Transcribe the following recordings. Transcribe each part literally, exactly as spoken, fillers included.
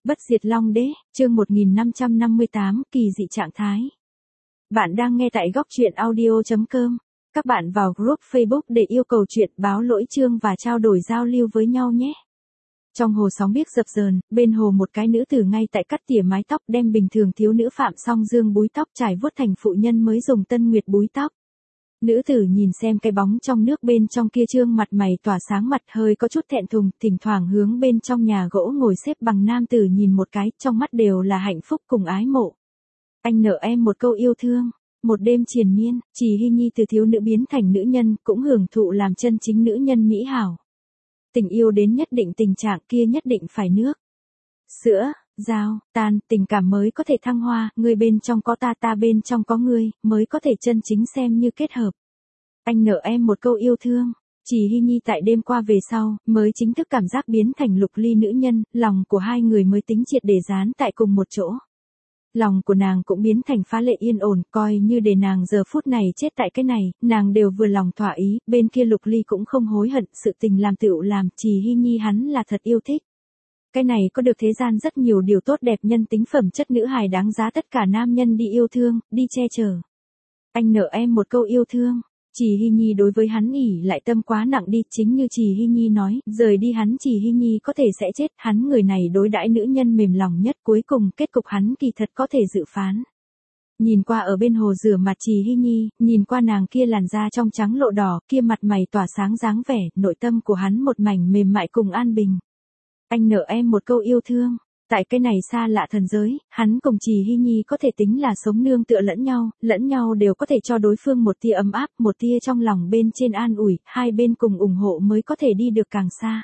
Bất diệt Long Đế, chương một nghìn năm trăm năm mươi tám, kỳ dị trạng thái. Bạn đang nghe tại góc truyện audio chấm com. Các bạn vào group Facebook để yêu cầu chuyện báo lỗi chương và trao đổi giao lưu với nhau nhé. Trong hồ sóng biếc dập dờn, bên hồ một cái nữ tử ngay tại cắt tỉa mái tóc đem bình thường thiếu nữ Phạm Song Dương búi tóc trải vuốt thành phụ nhân mới dùng Tân Nguyệt búi tóc. Nữ tử nhìn xem cái bóng trong nước bên trong kia trương mặt mày tỏa sáng mặt hơi có chút thẹn thùng, thỉnh thoảng hướng bên trong nhà gỗ ngồi xếp bằng nam tử nhìn một cái, trong mắt đều là hạnh phúc cùng ái mộ. Anh nợ em một câu yêu thương, một đêm triền miên, Trì Hy Nhi từ thiếu nữ biến thành nữ nhân, cũng hưởng thụ làm chân chính nữ nhân mỹ hảo. Tình yêu đến nhất định tình trạng kia nhất định phải nước, sữa, dao, tan, tình cảm mới có thể thăng hoa, ngươi bên trong có ta ta bên trong có ngươi, mới có thể chân chính xem như kết hợp. Anh nợ em một câu yêu thương, Trì Hy Nhi tại đêm qua về sau, mới chính thức cảm giác biến thành Lục Ly nữ nhân, lòng của hai người mới tính triệt để dán tại cùng một chỗ. Lòng của nàng cũng biến thành phá lệ yên ổn, coi như để nàng giờ phút này chết tại cái này, nàng đều vừa lòng thỏa ý, bên kia Lục Ly cũng không hối hận, sự tình làm tựu làm, Trì Hy Nhi hắn là thật yêu thích. Cái này có được thế gian rất nhiều điều tốt đẹp nhân tính phẩm chất nữ hài đáng giá tất cả nam nhân đi yêu thương, đi che chở. Anh nợ em một câu yêu thương, Trì Hy Nhi đối với hắn ỉ lại tâm quá nặng đi, chính như Trì Hy Nhi nói, rời đi hắn Trì Hy Nhi có thể sẽ chết, hắn người này đối đãi nữ nhân mềm lòng nhất, cuối cùng kết cục hắn kỳ thật có thể dự phán. Nhìn qua ở bên hồ rửa mặt Trì Hy Nhi, nhìn qua nàng kia làn da trong trắng lộ đỏ, kia mặt mày tỏa sáng dáng vẻ, nội tâm của hắn một mảnh mềm mại cùng an bình. Anh nợ em một câu yêu thương. Tại cái này xa lạ thần giới, hắn cùng Trì Hy Nhi có thể tính là sống nương tựa lẫn nhau, lẫn nhau đều có thể cho đối phương một tia ấm áp, một tia trong lòng bên trên an ủi, hai bên cùng ủng hộ mới có thể đi được càng xa.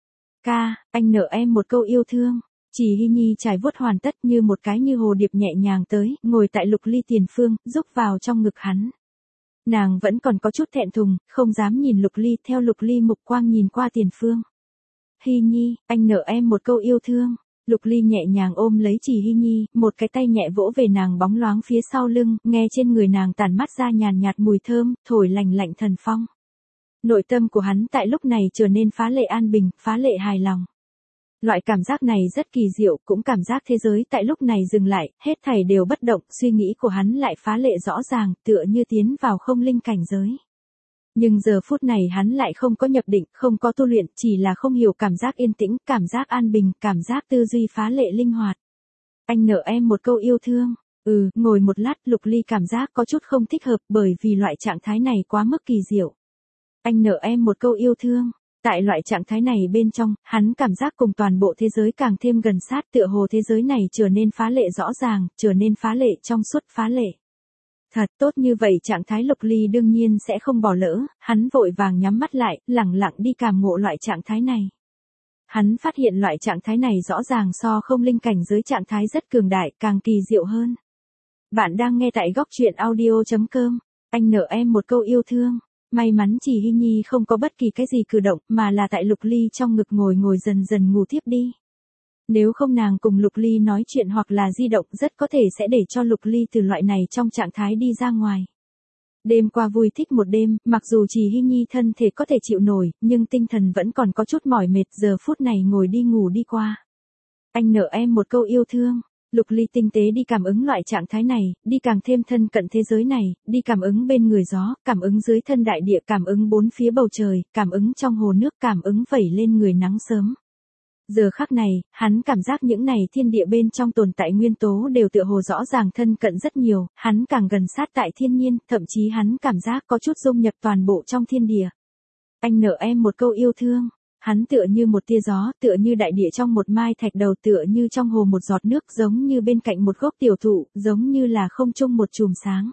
Ca, anh nợ em một câu yêu thương. Trì Hy Nhi trải vuốt hoàn tất như một cái như hồ điệp nhẹ nhàng tới, ngồi tại Lục Ly tiền phương, rúc vào trong ngực hắn. Nàng vẫn còn có chút thẹn thùng, không dám nhìn Lục Ly, theo Lục Ly mục quang nhìn qua tiền phương. Hy Nhi, anh nợ em một câu yêu thương. Lục Ly nhẹ nhàng ôm lấy Trì Hy Nhi, một cái tay nhẹ vỗ về nàng bóng loáng phía sau lưng, nghe trên người nàng tản mát ra nhàn nhạt mùi thơm, thổi lành lạnh thần phong. Nội tâm của hắn tại lúc này trở nên phá lệ an bình, phá lệ hài lòng. Loại cảm giác này rất kỳ diệu, cũng cảm giác thế giới tại lúc này dừng lại, hết thảy đều bất động, suy nghĩ của hắn lại phá lệ rõ ràng, tựa như tiến vào không linh cảnh giới. Nhưng giờ phút này hắn lại không có nhập định, không có tu luyện, chỉ là không hiểu cảm giác yên tĩnh, cảm giác an bình, cảm giác tư duy phá lệ linh hoạt. Anh nợ em một câu yêu thương. Ừ, ngồi một lát, Lục Ly cảm giác có chút không thích hợp bởi vì loại trạng thái này quá mức kỳ diệu. Anh nợ em một câu yêu thương. Tại loại trạng thái này bên trong, hắn cảm giác cùng toàn bộ thế giới càng thêm gần sát, tựa hồ thế giới này trở nên phá lệ rõ ràng, trở nên phá lệ trong suốt phá lệ. Thật tốt như vậy trạng thái Lục Ly đương nhiên sẽ không bỏ lỡ, hắn vội vàng nhắm mắt lại, lẳng lặng đi cảm ngộ loại trạng thái này. Hắn phát hiện loại trạng thái này rõ ràng so không linh cảnh giới trạng thái rất cường đại, càng kỳ diệu hơn. Bạn đang nghe tại góc truyện audio chấm com, anh nợ em một câu yêu thương. May mắn Trì Hy Nhi không có bất kỳ cái gì cử động, mà là tại Lục Ly trong ngực ngồi ngồi dần dần ngủ thiếp đi. Nếu không nàng cùng Lục Ly nói chuyện hoặc là di động rất có thể sẽ để cho Lục Ly từ loại này trong trạng thái đi ra ngoài. Đêm qua vui thích một đêm, mặc dù Trì Hy Nhi thân thể có thể chịu nổi, nhưng tinh thần vẫn còn có chút mỏi mệt, giờ phút này ngồi đi ngủ đi qua. Anh nợ em một câu yêu thương. Lục Ly tinh tế đi cảm ứng loại trạng thái này, đi càng thêm thân cận thế giới này, đi cảm ứng bên người gió, cảm ứng dưới thân đại địa, cảm ứng bốn phía bầu trời, cảm ứng trong hồ nước, cảm ứng vẩy lên người nắng sớm. Giờ khắc này, hắn cảm giác những này thiên địa bên trong tồn tại nguyên tố đều tựa hồ rõ ràng thân cận rất nhiều, hắn càng gần sát tại thiên nhiên, thậm chí hắn cảm giác có chút dung nhập toàn bộ trong thiên địa. Anh nợ em một câu yêu thương. Hắn tựa như một tia gió, tựa như đại địa trong một mai thạch đầu, tựa như trong hồ một giọt nước, giống như bên cạnh một gốc tiểu thụ, giống như là không trung một chùm sáng.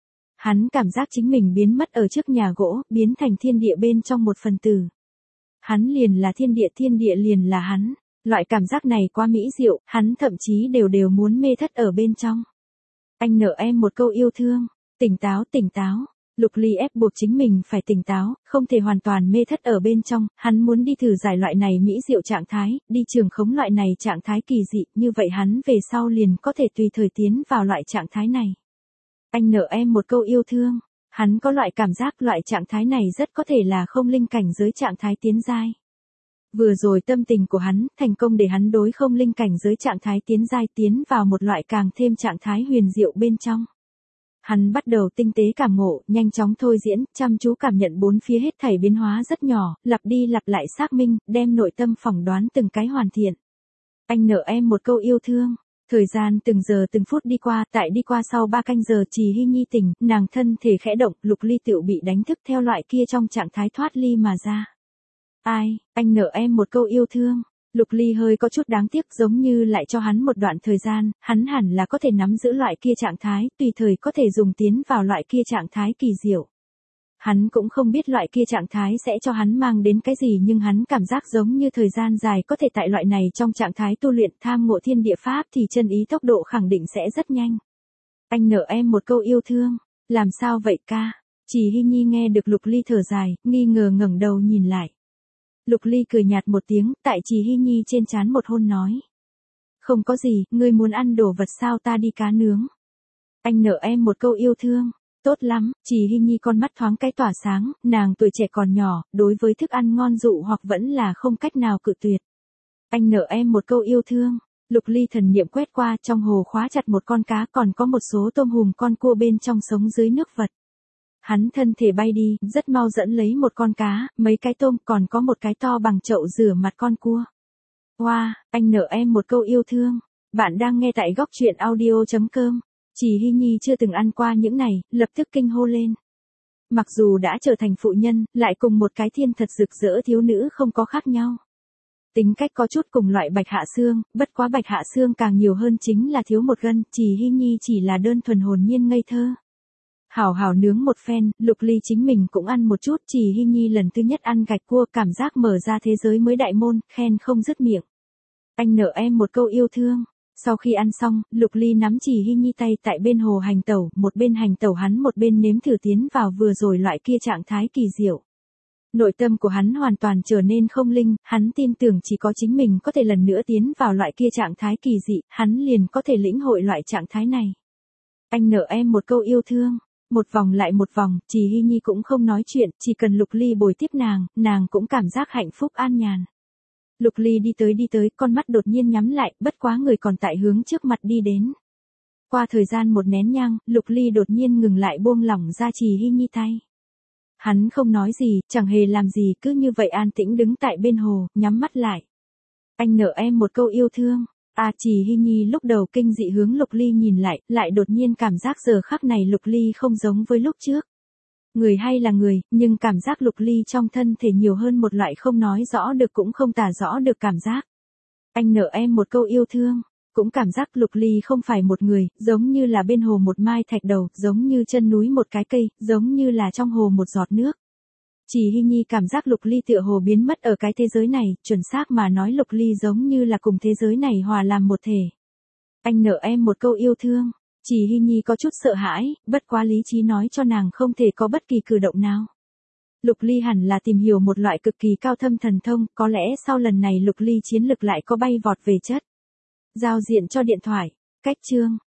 Hắn cảm giác chính mình biến mất ở trước nhà gỗ, biến thành thiên địa bên trong một phần tử. Hắn liền là thiên địa, thiên địa liền là hắn. Loại cảm giác này quá mỹ diệu, hắn thậm chí đều đều muốn mê thất ở bên trong. Anh nợ em một câu yêu thương. Tỉnh táo, tỉnh táo. Lục Ly ép buộc chính mình phải tỉnh táo, không thể hoàn toàn mê thất ở bên trong, hắn muốn đi thử giải loại này mỹ diệu trạng thái, đi trường khống loại này trạng thái kỳ dị, như vậy hắn về sau liền có thể tùy thời tiến vào loại trạng thái này. Anh nợ em một câu yêu thương. Hắn có loại cảm giác loại trạng thái này rất có thể là không linh cảnh giới trạng thái tiến giai. Vừa rồi tâm tình của hắn, thành công để hắn đối không linh cảnh giới trạng thái tiến giai tiến vào một loại càng thêm trạng thái huyền diệu bên trong. Hắn bắt đầu tinh tế cảm ngộ, nhanh chóng thôi diễn, chăm chú cảm nhận bốn phía hết thảy biến hóa rất nhỏ, lặp đi lặp lại xác minh, đem nội tâm phỏng đoán từng cái hoàn thiện. Anh nợ em một câu yêu thương. Thời gian từng giờ từng phút đi qua, tại đi qua sau ba canh giờ Trì Hy Nhi tỉnh, nàng thân thể khẽ động, Lục Ly tựu bị đánh thức theo loại kia trong trạng thái thoát ly mà ra. Ai, anh nợ em một câu yêu thương. Lục Ly hơi có chút đáng tiếc, giống như lại cho hắn một đoạn thời gian, hắn hẳn là có thể nắm giữ loại kia trạng thái, tùy thời có thể dùng tiến vào loại kia trạng thái kỳ diệu. Hắn cũng không biết loại kia trạng thái sẽ cho hắn mang đến cái gì, nhưng hắn cảm giác giống như thời gian dài có thể tại loại này trong trạng thái tu luyện tham ngộ thiên địa pháp thì chân ý tốc độ khẳng định sẽ rất nhanh. Anh nợ em một câu yêu thương. Làm sao vậy ca? Trì Hy Nhi nghe được Lục Ly thở dài, nghi ngờ ngẩng đầu nhìn lại. Lục Ly cười nhạt một tiếng, tại Trì Hy Nhi trên trán một hôn nói. Không có gì, ngươi muốn ăn đồ vật sao, ta đi cá nướng. Anh nợ em một câu yêu thương. Tốt lắm, Trì Hy Nhi con mắt thoáng cái tỏa sáng, nàng tuổi trẻ còn nhỏ, đối với thức ăn ngon dụ hoặc vẫn là không cách nào cự tuyệt. Anh nợ em một câu yêu thương. Lục Ly thần niệm quét qua, trong hồ khóa chặt một con cá, còn có một số tôm hùm con cua bên trong sống dưới nước vật. Hắn thân thể bay đi, rất mau dẫn lấy một con cá, mấy cái tôm, còn có một cái to bằng chậu rửa mặt con cua. Wow, anh nợ em một câu yêu thương. Bạn đang nghe tại góc truyện audio chấm com. Trì Hy Nhi chưa từng ăn qua những này, lập tức kinh hô lên. Mặc dù đã trở thành phụ nhân, lại cùng một cái thiên thật rực rỡ thiếu nữ không có khác nhau. Tính cách có chút cùng loại Bạch Hạ Xương, bất quá Bạch Hạ Xương càng nhiều hơn chính là thiếu một gân, Trì Hy Nhi chỉ là đơn thuần hồn nhiên ngây thơ. Hảo hảo nướng một phen, Lục Ly chính mình cũng ăn một chút, Trì Hy Nhi lần thứ nhất ăn gạch cua, cảm giác mở ra thế giới mới đại môn, khen không dứt miệng. Anh nợ em một câu yêu thương. Sau khi ăn xong, Lục Ly nắm Trì Hy Nhi tay tại bên hồ hành tẩu, một bên hành tẩu hắn một bên nếm thử tiến vào vừa rồi loại kia trạng thái kỳ diệu. Nội tâm của hắn hoàn toàn trở nên không linh, hắn tin tưởng chỉ có chính mình có thể lần nữa tiến vào loại kia trạng thái kỳ dị, hắn liền có thể lĩnh hội loại trạng thái này. Anh nợ em một câu yêu thương. Một vòng lại một vòng, Trì Hy Nhi cũng không nói chuyện, chỉ cần Lục Ly bồi tiếp nàng, nàng cũng cảm giác hạnh phúc an nhàn. Lục Ly đi tới đi tới, con mắt đột nhiên nhắm lại, bất quá người còn tại hướng trước mặt đi đến. Qua thời gian một nén nhang, Lục Ly đột nhiên ngừng lại, buông lỏng ra Trì Hy Nhi tay. Hắn không nói gì, chẳng hề làm gì, cứ như vậy an tĩnh đứng tại bên hồ, nhắm mắt lại. Anh nợ em một câu yêu thương. À, Trì Hy Nhi lúc đầu kinh dị hướng Lục Ly nhìn lại, lại đột nhiên cảm giác giờ khắc này Lục Ly không giống với lúc trước. Người hay là người, nhưng cảm giác Lục Ly trong thân thể nhiều hơn một loại không nói rõ được cũng không tả rõ được cảm giác. Anh nợ em một câu yêu thương. Cũng cảm giác Lục Ly không phải một người, giống như là bên hồ một mai thạch đầu, giống như chân núi một cái cây, giống như là trong hồ một giọt nước. Trì Hy Nhi cảm giác Lục Ly tựa hồ biến mất ở cái thế giới này, chuẩn xác mà nói Lục Ly giống như là cùng thế giới này hòa làm một thể. Anh nợ em một câu yêu thương. Trì Hy Nhi có chút sợ hãi, bất quá lý trí nói cho nàng không thể có bất kỳ cử động nào. Lục Ly hẳn là tìm hiểu một loại cực kỳ cao thâm thần thông, có lẽ sau lần này Lục Ly chiến lực lại có bay vọt về chất. Giao diện cho điện thoại. Cách chương.